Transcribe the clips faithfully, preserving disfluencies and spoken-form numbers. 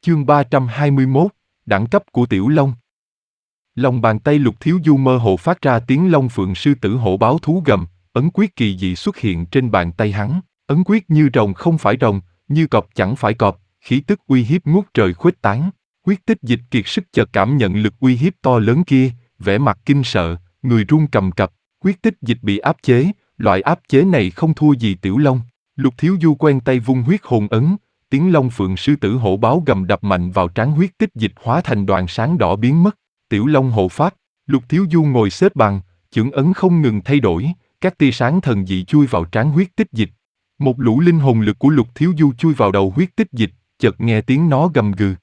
Chương ba trăm hai mươi mốt, đẳng cấp của Tiểu Long. Lòng bàn tay Lục Thiếu Du mơ hồ phát ra tiếng long phượng sư tử hổ báo thú gầm, ấn quyết kỳ dị xuất hiện trên bàn tay hắn. Ấn quyết như rồng không phải rồng, như cọp chẳng phải cọp, khí tức uy hiếp ngút trời khuếch tán. Huyết Tích Dịch kiệt sức chợt cảm nhận lực uy hiếp to lớn kia, vẻ mặt kinh sợ, người run cầm cập. Huyết Tích Dịch bị áp chế, loại áp chế này không thua gì Tiểu Long. Lục Thiếu Du quen tay vung huyết hồn ấn, tiếng long phượng sư tử hổ báo gầm đập mạnh vào trán Huyết Tích Dịch hóa thành đoàn sáng đỏ biến mất. Tiểu Long hộ pháp. Lục Thiếu Du ngồi xếp bằng, chưởng ấn không ngừng thay đổi, các tia sáng thần dị chui vào trán Huyết Tích Dịch. Một lũ linh hồn lực của Lục Thiếu Du chui vào đầu Huyết Tích Dịch, chợt nghe tiếng nó gầm gừ.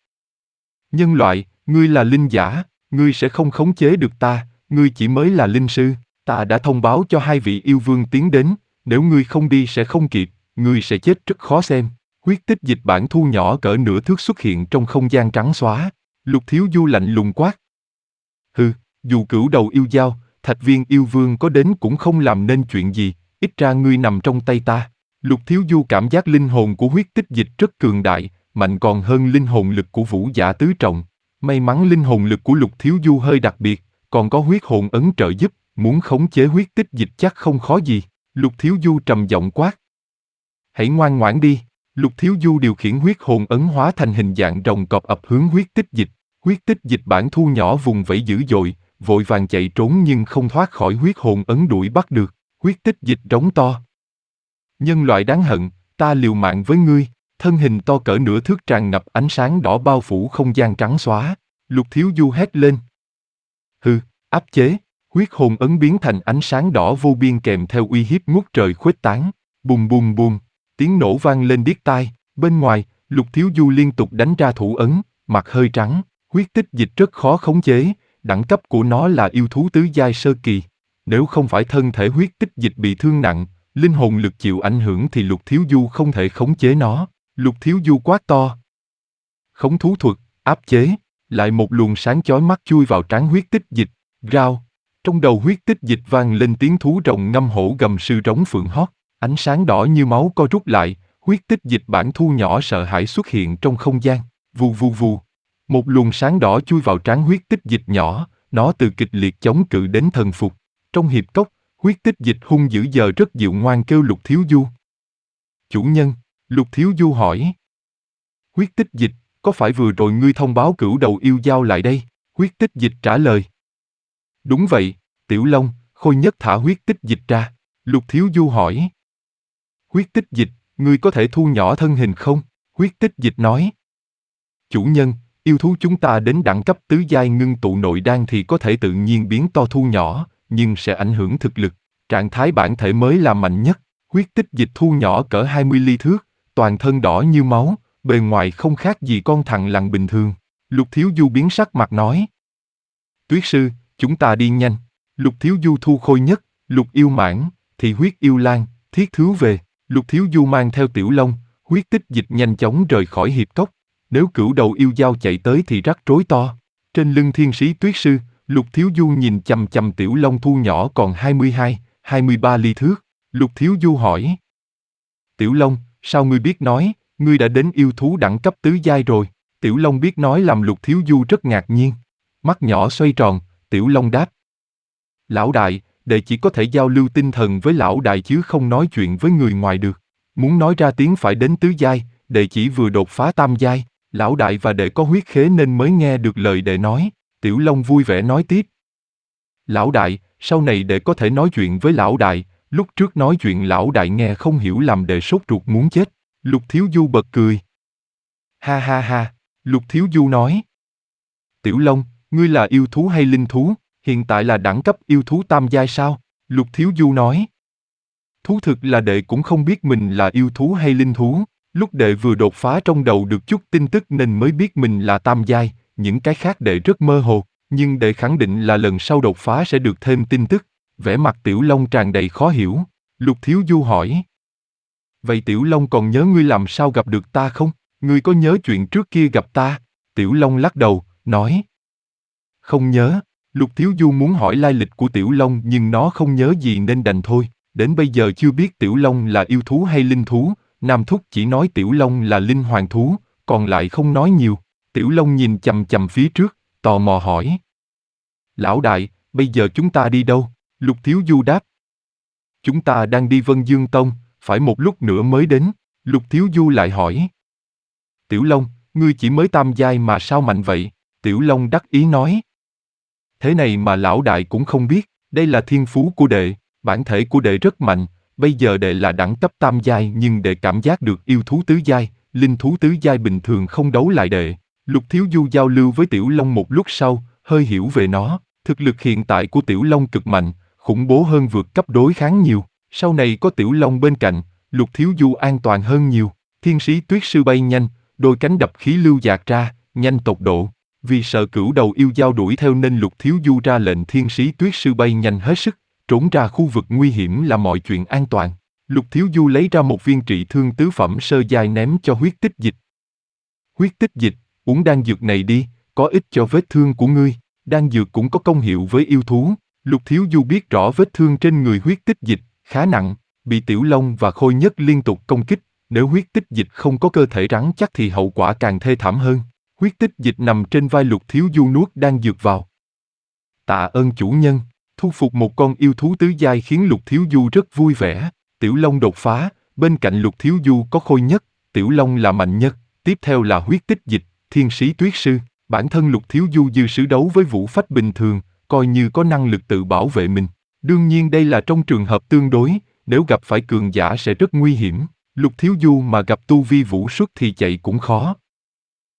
Nhân loại, ngươi là linh giả, ngươi sẽ không khống chế được ta, ngươi chỉ mới là linh sư, ta đã thông báo cho hai vị yêu vương tiến đến, nếu ngươi không đi sẽ không kịp, ngươi sẽ chết rất khó xem. Huyết Tích Dịch bản thu nhỏ cỡ nửa thước xuất hiện trong không gian trắng xóa. Lục Thiếu Du lạnh lùng quát. Hừ, dù cửu đầu yêu dao, thạch viên yêu vương có đến cũng không làm nên chuyện gì, ít ra ngươi nằm trong tay ta. Lục Thiếu Du cảm giác linh hồn của Huyết Tích Dịch rất cường đại, mạnh còn hơn linh hồn lực của Vũ Giả Tứ Trọng. May mắn linh hồn lực của Lục Thiếu Du hơi đặc biệt, còn có huyết hồn ấn trợ giúp, muốn khống chế Huyết Tích Dịch chắc không khó gì. Lục Thiếu Du trầm giọng quát. Hãy ngoan ngoãn đi. Lục Thiếu Du điều khiển huyết hồn ấn hóa thành hình dạng rồng cọp ập hướng Huyết Tích Dịch. Huyết Tích Dịch bản thu nhỏ vùng vẫy dữ dội, vội vàng chạy trốn nhưng không thoát khỏi huyết hồn ấn đuổi bắt được. Huyết Tích Dịch rống to. Nhân loại đáng hận, ta liều mạng với ngươi. Thân hình to cỡ nửa thước tràn ngập ánh sáng đỏ bao phủ không gian trắng xóa. Lục Thiếu Du hét lên. Hừ, áp chế. Huyết hồn ấn biến thành ánh sáng đỏ vô biên kèm theo uy hiếp ngút trời khuếch tán. Bùm bùm bùm, tiếng nổ vang lên điếc tai. Bên ngoài, Lục Thiếu Du liên tục đánh ra thủ ấn, mặt hơi trắng. Huyết Tích Dịch rất khó khống chế, đẳng cấp của nó là yêu thú tứ giai sơ kỳ. Nếu không phải thân thể Huyết Tích Dịch bị thương nặng, linh hồn lực chịu ảnh hưởng thì Lục Thiếu Du không thể khống chế nó. Lục Thiếu Du quát to. Khống thú thuật, áp chế, lại một luồng sáng chói mắt chui vào trán Huyết Tích Dịch, rao. Trong đầu Huyết Tích Dịch vang lên tiếng thú rồng ngâm hổ gầm sư rống phượng hót, ánh sáng đỏ như máu co rút lại, Huyết Tích Dịch bản thu nhỏ sợ hãi xuất hiện trong không gian, vù vù vù. Một luồng sáng đỏ chui vào trán Huyết Tích Dịch nhỏ, nó từ kịch liệt chống cự đến thần phục. Trong hiệp cốc, Huyết Tích Dịch hung dữ giờ rất dịu ngoan kêu Lục Thiếu Du. Chủ nhân, Lục Thiếu Du hỏi. Huyết Tích Dịch, có phải vừa rồi ngươi thông báo cửu đầu yêu dao lại đây? Huyết Tích Dịch trả lời. Đúng vậy, Tiểu Long, Khôi Nhất thả Huyết Tích Dịch ra. Lục Thiếu Du hỏi. Huyết Tích Dịch, ngươi có thể thu nhỏ thân hình không? Huyết Tích Dịch nói. Chủ nhân, yêu thú chúng ta đến đẳng cấp tứ giai ngưng tụ nội đan thì có thể tự nhiên biến to thu nhỏ, nhưng sẽ ảnh hưởng thực lực. Trạng thái bản thể mới là mạnh nhất. Huyết Tích Dịch thu nhỏ cỡ hai mươi ly thước, toàn thân đỏ như máu, bề ngoài không khác gì con thằn lằn bình thường. Lục Thiếu Du biến sắc mặt nói. Tuyết sư, chúng ta đi nhanh. Lục Thiếu Du thu Khôi Nhất, Lục Yêu Mãn, thì Huyết Yêu Lan, Thiết Thứu về. Lục Thiếu Du mang theo Tiểu Long, Huyết Tích Dịch nhanh chóng rời khỏi hiệp cốc. Nếu cửu đầu yêu dao chạy tới thì rắc rối to. Trên lưng thiên sĩ Tuyết sư, Lục Thiếu Du nhìn chằm chằm Tiểu Long thu nhỏ còn hai mươi hai, hai mươi ba ly thước. Lục Thiếu Du hỏi. Tiểu Long, sao ngươi biết nói, ngươi đã đến yêu thú đẳng cấp tứ giai rồi? Tiểu Long biết nói làm Lục Thiếu Du rất ngạc nhiên. Mắt nhỏ xoay tròn, Tiểu Long đáp. Lão đại, đệ chỉ có thể giao lưu tinh thần với lão đại chứ không nói chuyện với người ngoài được. Muốn nói ra tiếng phải đến tứ giai, đệ chỉ vừa đột phá tam giai. Lão đại và đệ có huyết khế nên mới nghe được lời đệ nói. Tiểu Long vui vẻ nói tiếp. Lão đại, sau này đệ có thể nói chuyện với lão đại. Lúc trước nói chuyện lão đại nghe không hiểu làm đệ sốt ruột muốn chết. Lục Thiếu Du bật cười. Ha ha ha, Lục Thiếu Du nói. Tiểu Long, ngươi là yêu thú hay linh thú? Hiện tại là đẳng cấp yêu thú tam giai sao? Lục Thiếu Du nói. Thú thực là đệ cũng không biết mình là yêu thú hay linh thú. Lúc đệ vừa đột phá trong đầu được chút tin tức nên mới biết mình là tam giai, những cái khác đệ rất mơ hồ, nhưng đệ khẳng định là lần sau đột phá sẽ được thêm tin tức. Vẻ mặt Tiểu Long tràn đầy khó hiểu. Lục Thiếu Du hỏi. Vậy Tiểu Long còn nhớ ngươi làm sao gặp được ta không? Ngươi có nhớ chuyện trước kia gặp ta? Tiểu Long lắc đầu, nói. Không nhớ. Lục Thiếu Du muốn hỏi lai lịch của Tiểu Long nhưng nó không nhớ gì nên đành thôi. Đến bây giờ chưa biết Tiểu Long là yêu thú hay linh thú. Nam Thúc chỉ nói Tiểu Long là linh hoàng thú, còn lại không nói nhiều. Tiểu Long nhìn chằm chằm phía trước, tò mò hỏi. Lão đại, bây giờ chúng ta đi đâu? Lục Thiếu Du đáp. Chúng ta đang đi Vân Dương Tông, phải một lúc nữa mới đến. Lục Thiếu Du lại hỏi. Tiểu Long, ngươi chỉ mới tam giai mà sao mạnh vậy? Tiểu Long đắc ý nói. Thế này mà lão đại cũng không biết, đây là thiên phú của đệ, bản thể của đệ rất mạnh, bây giờ đệ là đẳng cấp tam giai nhưng đệ cảm giác được yêu thú tứ giai, linh thú tứ giai bình thường không đấu lại đệ. Lục Thiếu Du giao lưu với Tiểu Long một lúc sau, hơi hiểu về nó, thực lực hiện tại của Tiểu Long cực mạnh, khủng bố hơn vượt cấp đối kháng nhiều, sau này có Tiểu Long bên cạnh, Lục Thiếu Du an toàn hơn nhiều. Thiên sĩ Tuyết Sư bay nhanh, đôi cánh đập khí lưu dạt ra, nhanh tột độ. Vì sợ cửu đầu yêu dao đuổi theo nên Lục Thiếu Du ra lệnh Thiên sĩ Tuyết Sư bay nhanh hết sức, trốn ra khu vực nguy hiểm là mọi chuyện an toàn. Lục Thiếu Du lấy ra một viên trị thương tứ phẩm sơ giai ném cho huyết tích dịch. Huyết tích dịch, uống đan dược này đi, có ích cho vết thương của ngươi, đan dược cũng có công hiệu với yêu thú. Lục Thiếu Du biết rõ vết thương trên người huyết tích dịch, khá nặng, bị Tiểu Long và Khôi Nhất liên tục công kích, nếu huyết tích dịch không có cơ thể rắn chắc thì hậu quả càng thê thảm hơn. Huyết tích dịch nằm trên vai Lục Thiếu Du nuốt đan dược vào. Tạ ơn chủ nhân, thu phục một con yêu thú tứ giai khiến Lục Thiếu Du rất vui vẻ. Tiểu Long đột phá, bên cạnh Lục Thiếu Du có Khôi Nhất, Tiểu Long là mạnh nhất, tiếp theo là huyết tích dịch, Thiên sĩ Tuyết Sư. Bản thân Lục Thiếu Du dư sử đấu với vũ phách bình thường, coi như có năng lực tự bảo vệ mình. Đương nhiên đây là trong trường hợp tương đối, nếu gặp phải cường giả sẽ rất nguy hiểm. Lục Thiếu Du mà gặp tu vi vũ xuất thì chạy cũng khó.